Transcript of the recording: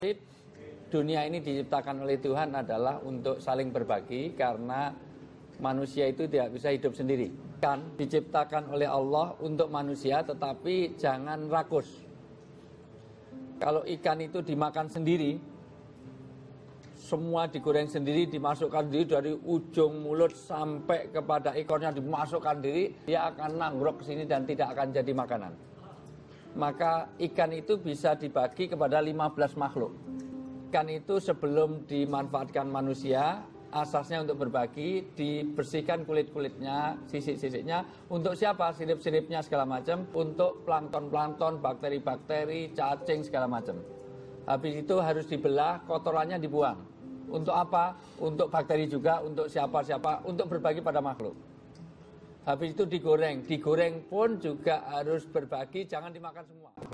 Dunia ini diciptakan oleh Tuhan adalah untuk saling berbagi karena manusia itu tidak bisa hidup sendiri. Kan diciptakan oleh Allah untuk manusia, tetapi jangan rakus. Kalau ikan itu dimakan sendiri, semua digoreng sendiri, dimasukkan sendiri dari ujung mulut sampai kepada ekornya dimasukkan sendiri, dia akan nanggrok ke sini dan tidak akan jadi makanan. Maka ikan itu bisa dibagi kepada 15 makhluk. Ikan itu sebelum dimanfaatkan manusia, asasnya untuk berbagi, dibersihkan kulit-kulitnya, sisik-sisiknya. Untuk siapa? Sirip-siripnya segala macam. Untuk plankton-plankton, bakteri-bakteri, cacing segala macam. Habis itu harus dibelah, kotorannya dibuang. Untuk apa? Untuk bakteri juga, untuk siapa-siapa, untuk berbagi pada makhluk. Habis itu digoreng. Digoreng pun juga harus berbagi, jangan dimakan semua.